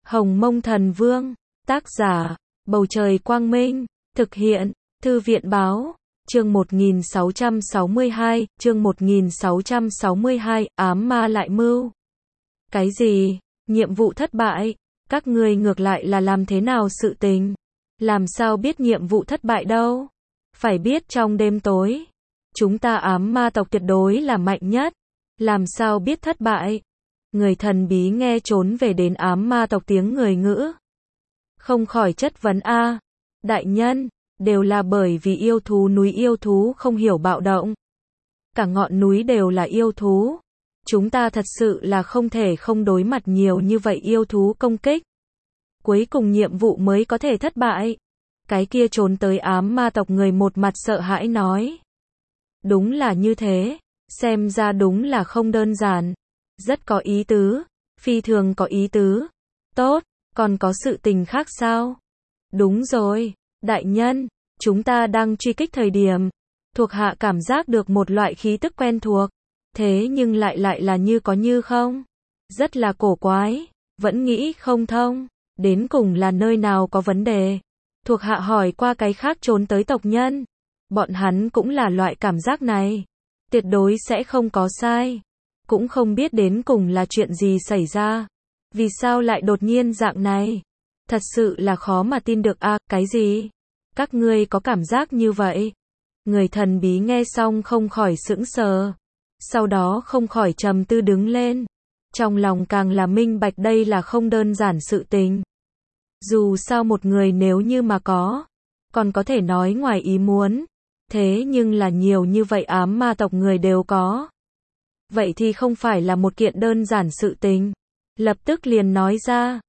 Hồng Mông Thần Vương, tác giả, Bầu Trời Quang Minh, thực hiện, Thư viện Báo, chương 1662, ám ma lại mưu. Cái gì? Nhiệm vụ thất bại? Các ngươi ngược lại là làm thế nào sự tình? Làm sao biết nhiệm vụ thất bại đâu? Phải biết trong đêm tối, chúng ta ám ma tộc tuyệt đối là mạnh nhất. Làm sao biết thất bại? Người thần bí nghe trốn về đến ám ma tộc tiếng người ngữ. Không khỏi chất vấn a, đại nhân, đều là bởi vì yêu thú núi yêu thú không hiểu bạo động. Cả ngọn núi đều là yêu thú. Chúng ta thật sự là không thể không đối mặt nhiều như vậy yêu thú công kích. Cuối cùng nhiệm vụ mới có thể thất bại. Cái kia trốn tới ám ma tộc người một mặt sợ hãi nói. Đúng là như thế, xem ra đúng là không đơn giản. Rất có ý tứ, phi thường có ý tứ. Tốt, còn có sự tình khác sao? Đúng rồi, đại nhân, chúng ta đang truy kích thời điểm. Thuộc hạ cảm giác được một loại khí tức quen thuộc. Thế nhưng lại là như có như không. Rất là cổ quái, vẫn nghĩ không thông. Đến cùng là nơi nào có vấn đề. Thuộc hạ hỏi qua cái khác trốn tới tộc nhân. Bọn hắn cũng là loại cảm giác này. Tuyệt đối sẽ không có sai. Cũng không biết đến cùng là chuyện gì xảy ra. Vì sao lại đột nhiên dạng này? Thật sự là khó mà tin được a, cái gì? Các ngươi có cảm giác như vậy? Người thần bí nghe xong không khỏi sững sờ. Sau đó không khỏi trầm tư đứng lên. Trong lòng càng là minh bạch đây là không đơn giản sự tình. Dù sao một người nếu như mà còn có thể nói ngoài ý muốn. Thế nhưng là nhiều như vậy ám ma tộc người đều có. Vậy thì không phải là một kiện đơn giản sự tình. Lập tức liền nói ra.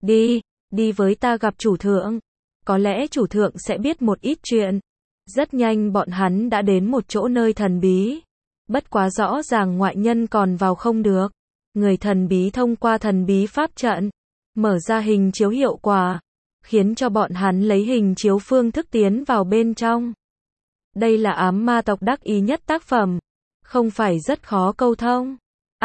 Đi với ta gặp chủ thượng. Có lẽ chủ thượng sẽ biết một ít chuyện. Rất nhanh bọn hắn đã đến một chỗ nơi thần bí. Bất quá rõ ràng ngoại nhân còn vào không được. Người thần bí thông qua thần bí pháp trận. Mở ra hình chiếu hiệu quả. Khiến cho bọn hắn lấy hình chiếu phương thức tiến vào bên trong. Đây là ám ma tộc đắc ý nhất tác phẩm. Không phải rất khó câu thông.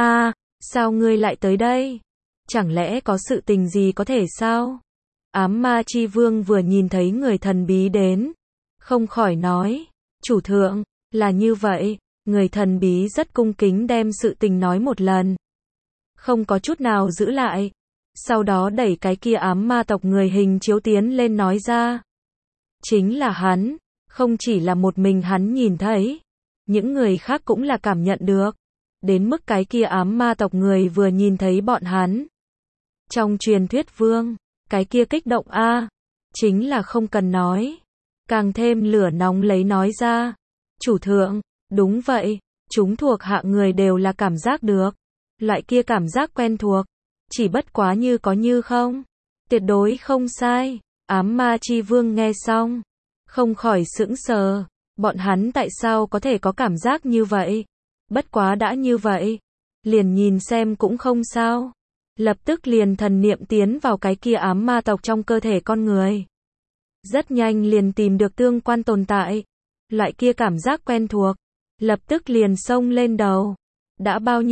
Sao ngươi lại tới đây? Chẳng lẽ có sự tình gì có thể sao? Ám ma chi vương vừa nhìn thấy người thần bí đến. Không khỏi nói. Chủ thượng, là như vậy. Người thần bí rất cung kính đem sự tình nói một lần. Không có chút nào giữ lại. Sau đó đẩy cái kia ám ma tộc người hình chiếu tiến lên nói ra. Chính là hắn. Không chỉ là một mình hắn nhìn thấy. Những người khác cũng là cảm nhận được. Đến mức cái kia ám ma tộc người vừa nhìn thấy bọn hắn. Trong truyền thuyết vương, cái kia kích động chính là không cần nói. Càng thêm lửa nóng lấy nói ra. Chủ thượng, đúng vậy, chúng thuộc hạ người đều là cảm giác được. Loại kia cảm giác quen thuộc. Chỉ bất quá như có như không. Tuyệt đối không sai. Ám ma chi vương nghe xong. Không khỏi sững sờ. Bọn hắn tại sao có thể có cảm giác như vậy? Bất quá đã như vậy. Liền nhìn xem cũng không sao. Lập tức liền thần niệm tiến vào cái kia ám ma tộc trong cơ thể con người. Rất nhanh liền tìm được tương quan tồn tại. Loại kia cảm giác quen thuộc. Lập tức liền xông lên đầu. Đã bao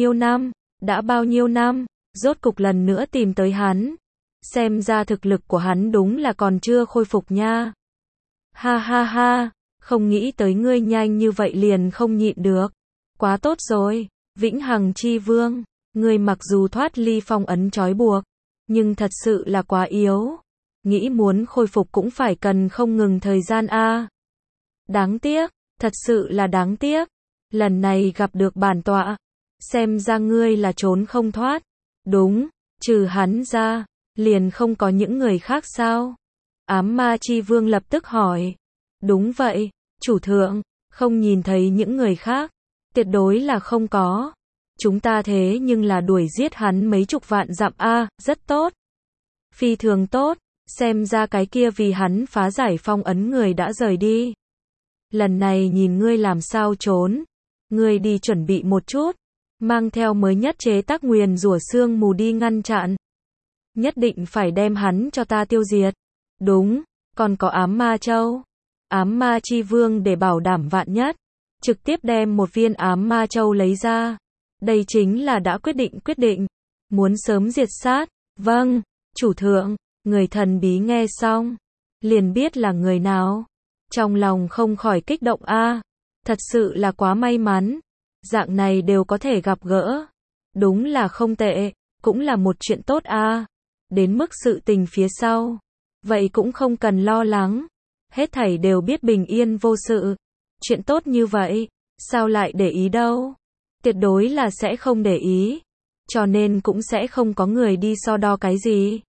nhiêu năm, rốt cục lần nữa tìm tới hắn. Xem ra thực lực của hắn đúng là còn chưa khôi phục nha. Ha, không nghĩ tới ngươi nhanh như vậy liền không nhịn được. Quá tốt rồi, Vĩnh Hằng Chi Vương, ngươi mặc dù thoát ly phong ấn trói buộc, nhưng thật sự là quá yếu. Nghĩ muốn khôi phục cũng phải cần không ngừng thời gian Đáng tiếc, thật sự là đáng tiếc. Lần này gặp được bản tọa, xem ra ngươi là trốn không thoát. Đúng, trừ hắn ra, liền không có những người khác sao? Ám ma chi vương lập tức hỏi. Đúng vậy, chủ thượng, không nhìn thấy những người khác. Tuyệt đối là không có. Chúng ta thế nhưng là đuổi giết hắn mấy chục vạn dặm rất tốt. Phi thường tốt, xem ra cái kia vì hắn phá giải phong ấn người đã rời đi. Lần này nhìn ngươi làm sao trốn. Ngươi đi chuẩn bị một chút. Mang theo mới nhất chế tác nguyền rủa sương mù đi ngăn chặn. Nhất định phải đem hắn cho ta tiêu diệt. Đúng, còn có ám ma châu. Ám ma chi vương để bảo đảm vạn nhất. Trực tiếp đem một viên ám ma châu lấy ra. Đây chính là đã quyết định. Muốn sớm diệt sát. Vâng, Chủ thượng, người thần bí nghe xong, liền biết là người nào. Trong lòng không khỏi kích động a, thật sự là quá may mắn, dạng này đều có thể gặp gỡ. Đúng là không tệ, cũng là một chuyện tốt a. Đến mức sự tình phía sau, vậy cũng không cần lo lắng, hết thảy đều biết bình yên vô sự. Chuyện tốt như vậy, sao lại để ý đâu? Tuyệt đối là sẽ không để ý, cho nên cũng sẽ không có người đi so đo cái gì.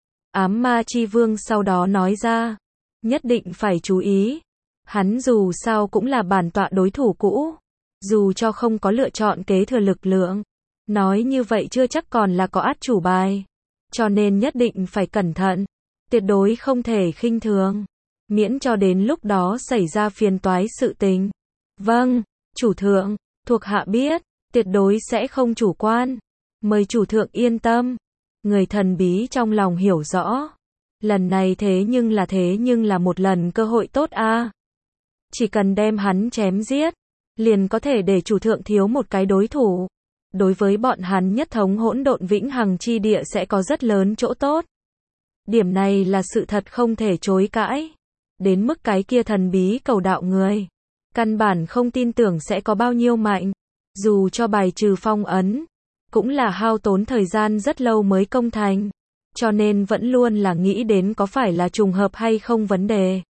Ám ma chi vương sau đó nói ra, nhất định phải chú ý. Hắn dù sao cũng là bản tọa đối thủ cũ, dù cho không có lựa chọn kế thừa lực lượng, nói như vậy chưa chắc còn là có át chủ bài, cho nên nhất định phải cẩn thận, tuyệt đối không thể khinh thường, miễn cho đến lúc đó xảy ra phiền toái sự tình. Vâng, chủ thượng, thuộc hạ biết, tuyệt đối sẽ không chủ quan, mời chủ thượng yên tâm. Người thần bí trong lòng hiểu rõ, lần này thế nhưng là một lần cơ hội tốt a. Chỉ cần đem hắn chém giết, liền có thể để chủ thượng thiếu một cái đối thủ. Đối với bọn hắn nhất thống hỗn độn vĩnh hằng chi địa sẽ có rất lớn chỗ tốt. Điểm này là sự thật không thể chối cãi. Đến mức cái kia thần bí cầu đạo người, căn bản không tin tưởng sẽ có bao nhiêu mạnh. Dù cho bài trừ phong ấn, cũng là hao tốn thời gian rất lâu mới công thành. Cho nên vẫn luôn là nghĩ đến có phải là trùng hợp hay không vấn đề.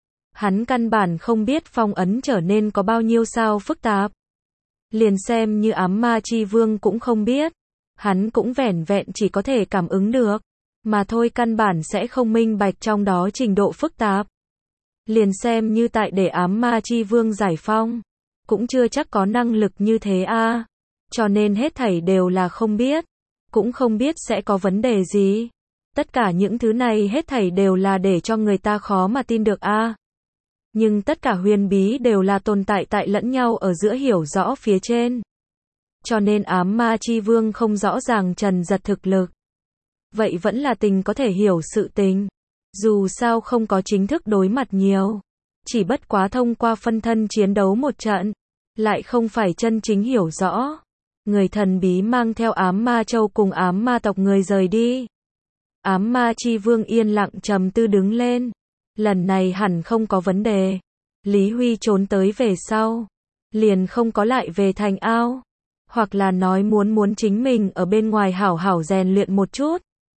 Hắn căn bản không biết phong ấn trở nên có bao nhiêu sao phức tạp. Liền xem như ám ma chi vương cũng không biết. Hắn cũng vẻn vẹn chỉ có thể cảm ứng được. Mà thôi căn bản sẽ không minh bạch trong đó trình độ phức tạp. Liền xem như tại để ám ma chi vương giải phong, cũng chưa chắc có năng lực như thế a. Cho nên hết thảy đều là không biết. Cũng không biết sẽ có vấn đề gì. Tất cả những thứ này hết thảy đều là để cho người ta khó mà tin được a. Nhưng tất cả huyền bí đều là tồn tại tại lẫn nhau ở giữa hiểu rõ phía trên. Cho nên ám ma chi vương không rõ ràng Trần Giật thực lực. Vậy vẫn là tình có thể hiểu sự tình. Dù sao không có chính thức đối mặt nhiều. Chỉ bất quá thông qua phân thân chiến đấu một trận. Lại không phải chân chính hiểu rõ. Người thần bí mang theo ám ma châu cùng ám ma tộc người rời đi. Ám ma chi vương yên lặng trầm tư đứng lên. Lần này hẳn không có vấn đề. Lý Huy trốn tới về sau, liền không có lại về thành ao. Hoặc là nói muốn chính mình ở bên ngoài hảo hảo rèn luyện một chút.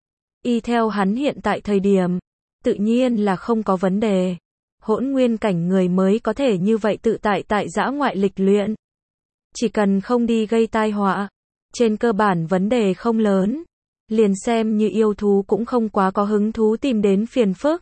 Y theo hắn hiện tại thời điểm, tự nhiên là không có vấn đề. Hỗn nguyên cảnh người mới có thể như vậy tự tại tại dã ngoại lịch luyện. Chỉ cần không đi gây tai họa, trên cơ bản vấn đề không lớn. Liền xem như yêu thú cũng không quá có hứng thú tìm đến phiền phức.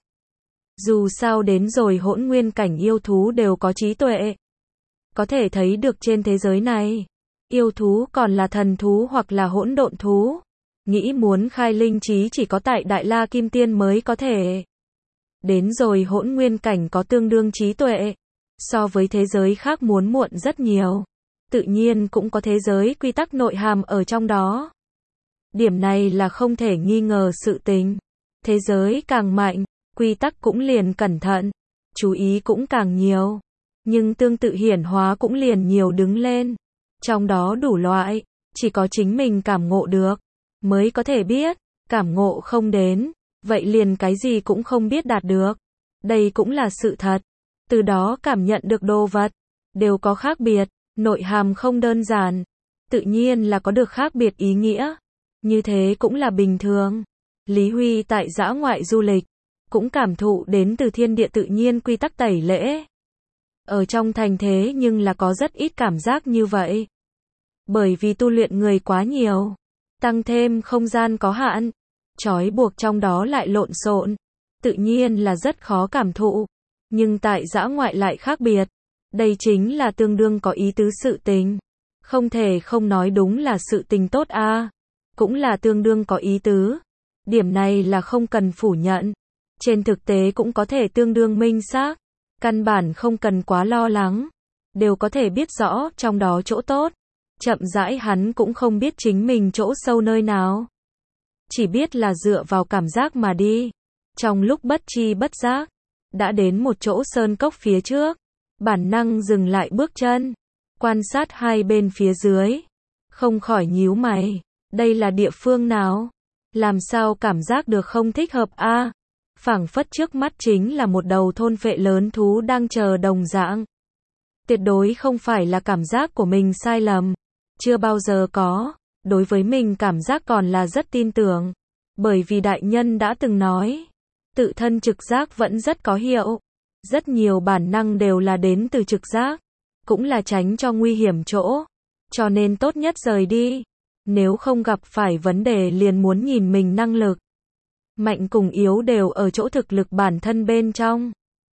Dù sao đến rồi hỗn nguyên cảnh yêu thú đều có trí tuệ. Có thể thấy được trên thế giới này, yêu thú còn là thần thú hoặc là hỗn độn thú. Nghĩ muốn khai linh trí chỉ có tại Đại La Kim Tiên mới có thể. Đến rồi hỗn nguyên cảnh có tương đương trí tuệ. So với thế giới khác muốn muộn rất nhiều. Tự nhiên cũng có thế giới quy tắc nội hàm ở trong đó. Điểm này là không thể nghi ngờ sự tình. Thế giới càng mạnh, quy tắc cũng liền cẩn thận, chú ý cũng càng nhiều. Nhưng tương tự hiển hóa cũng liền nhiều đứng lên. Trong đó đủ loại, chỉ có chính mình cảm ngộ được, mới có thể biết, cảm ngộ không đến, vậy liền cái gì cũng không biết đạt được. Đây cũng là sự thật. Từ đó cảm nhận được đồ vật, đều có khác biệt, nội hàm không đơn giản. Tự nhiên là có được khác biệt ý nghĩa. Như thế cũng là bình thường. Lý Huy tại dã ngoại du lịch, cũng cảm thụ đến từ thiên địa tự nhiên quy tắc tẩy lễ. Ở trong thành thế nhưng là có rất ít cảm giác như vậy. Bởi vì tu luyện người quá nhiều, tăng thêm không gian có hạn, trói buộc trong đó lại lộn xộn, tự nhiên là rất khó cảm thụ. Nhưng tại dã ngoại lại khác biệt. Đây chính là tương đương có ý tứ sự tình. Không thể không nói đúng là sự tình tốt a. Cũng là tương đương có ý tứ. Điểm này là không cần phủ nhận. Trên thực tế cũng có thể tương đương minh xác. Căn bản không cần quá lo lắng. Đều có thể biết rõ trong đó chỗ tốt. Chậm rãi hắn cũng không biết chính mình chỗ sâu nơi nào. Chỉ biết là dựa vào cảm giác mà đi. Trong lúc bất chi bất giác, đã đến một chỗ sơn cốc phía trước. Bản năng dừng lại bước chân. Quan sát hai bên phía dưới. Không khỏi nhíu mày. Đây là địa phương nào? Làm sao cảm giác được không thích hợp a? Phảng phất trước mắt chính là một đầu thôn phệ lớn thú đang chờ đồng dạng. Tuyệt đối không phải là cảm giác của mình sai lầm. Chưa bao giờ có. Đối với mình cảm giác còn là rất tin tưởng. Bởi vì đại nhân đã từng nói, tự thân trực giác vẫn rất có hiệu. Rất nhiều bản năng đều là đến từ trực giác. Cũng là tránh cho nguy hiểm chỗ. Cho nên tốt nhất rời đi. Nếu không gặp phải vấn đề liền muốn nhìn mình năng lực. Mạnh cùng yếu đều ở chỗ thực lực bản thân bên trong.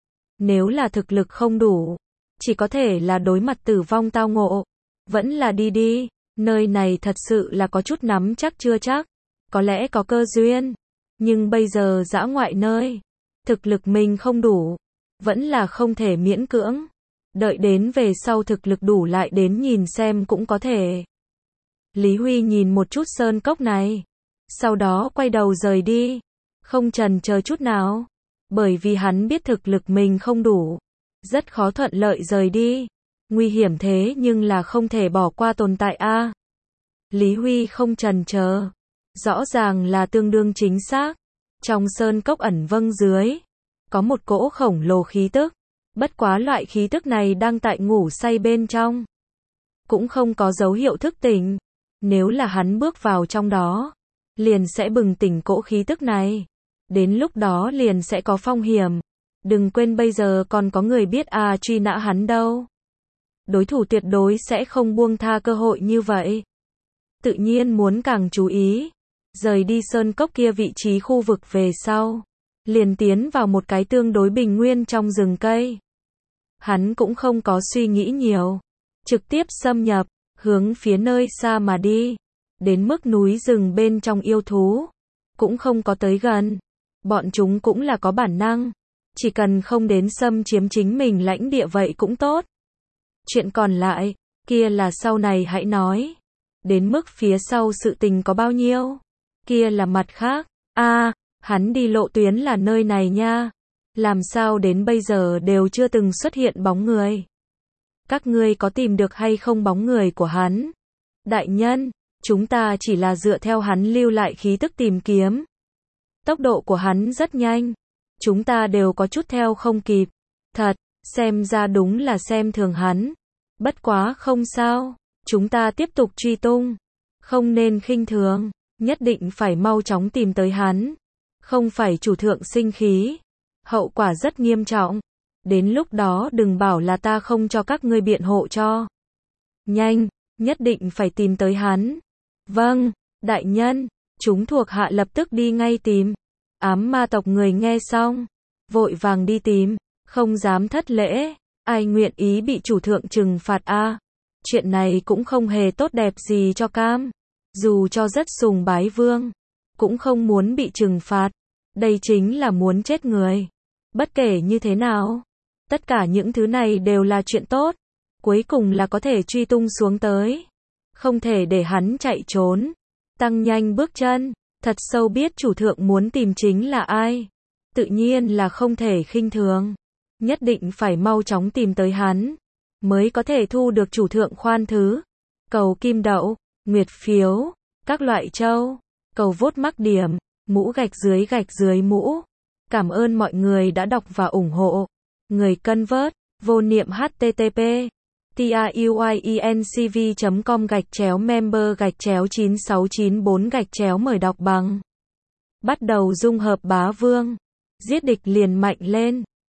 Nếu là thực lực không đủ, chỉ có thể là đối mặt tử vong tao ngộ. Vẫn là đi đi, nơi này thật sự là có chút nắm chắc chưa chắc. Có lẽ có cơ duyên. Nhưng bây giờ dã ngoại nơi, thực lực mình không đủ. Vẫn là không thể miễn cưỡng. Đợi đến về sau thực lực đủ lại đến nhìn xem cũng có thể. Lý Huy nhìn một chút sơn cốc này. Sau đó quay đầu rời đi. Không chần chờ chút nào. Bởi vì hắn biết thực lực mình không đủ. Rất khó thuận lợi rời đi. Nguy hiểm thế nhưng là không thể bỏ qua tồn tại a. Lý Huy không chần chờ. Rõ ràng là tương đương chính xác. Trong sơn cốc ẩn vâng dưới. Có một cỗ khổng lồ khí tức. Bất quá loại khí tức này đang tại ngủ say bên trong. Cũng không có dấu hiệu thức tỉnh. Nếu là hắn bước vào trong đó, liền sẽ bừng tỉnh cỗ khí tức này. Đến lúc đó liền sẽ có phong hiểm. Đừng quên bây giờ còn có người biết truy nã hắn đâu. Đối thủ tuyệt đối sẽ không buông tha cơ hội như vậy. Tự nhiên muốn càng chú ý. Rời đi sơn cốc kia vị trí khu vực về sau. Liền tiến vào một cái tương đối bình nguyên trong rừng cây. Hắn cũng không có suy nghĩ nhiều. Trực tiếp xâm nhập, hướng phía nơi xa mà đi. Đến mức núi rừng bên trong yêu thú. Cũng không có tới gần. Bọn chúng cũng là có bản năng. Chỉ cần không đến xâm chiếm chính mình lãnh địa vậy cũng tốt. Chuyện còn lại, kia là sau này hãy nói. Đến mức phía sau sự tình có bao nhiêu. Kia là mặt khác. Hắn đi lộ tuyến là nơi này nha. Làm sao đến bây giờ đều chưa từng xuất hiện bóng người. Các ngươi có tìm được hay không bóng người của hắn? Đại nhân, chúng ta chỉ là dựa theo hắn lưu lại khí tức tìm kiếm. Tốc độ của hắn rất nhanh. Chúng ta đều có chút theo không kịp. Thật, xem ra đúng là xem thường hắn. Bất quá không sao. Chúng ta tiếp tục truy tung. Không nên khinh thường. Nhất định phải mau chóng tìm tới hắn. Không phải chủ thượng sinh khí. Hậu quả rất nghiêm trọng. Đến lúc đó đừng bảo là ta không cho các ngươi biện hộ cho. Nhanh, nhất định phải tìm tới hắn. Vâng, đại nhân, chúng thuộc hạ lập tức đi ngay tìm. Ám ma tộc người nghe xong, vội vàng đi tìm, không dám thất lễ. Ai nguyện ý bị chủ thượng trừng phạt a? Chuyện này cũng không hề tốt đẹp gì cho Cam. Dù cho rất sùng bái vương, cũng không muốn bị trừng phạt. Đây chính là muốn chết người. Bất kể như thế nào, tất cả những thứ này đều là chuyện tốt. Cuối cùng là có thể truy tung xuống tới. Không thể để hắn chạy trốn. Tăng nhanh bước chân. Thật sâu biết chủ thượng muốn tìm chính là ai. Tự nhiên là không thể khinh thường. Nhất định phải mau chóng tìm tới hắn. Mới có thể thu được chủ thượng khoan thứ. Cầu kim đậu, nguyệt phiếu, các loại châu. Cầu vote mắc điểm, mũ gạch dưới mũ. Cảm ơn mọi người đã đọc và ủng hộ. Người cân vớt, vô niệm http tiuyecv.com/member/9694 mời đọc bằng. Bắt đầu dung hợp bá vương. Giết địch liền mạnh lên.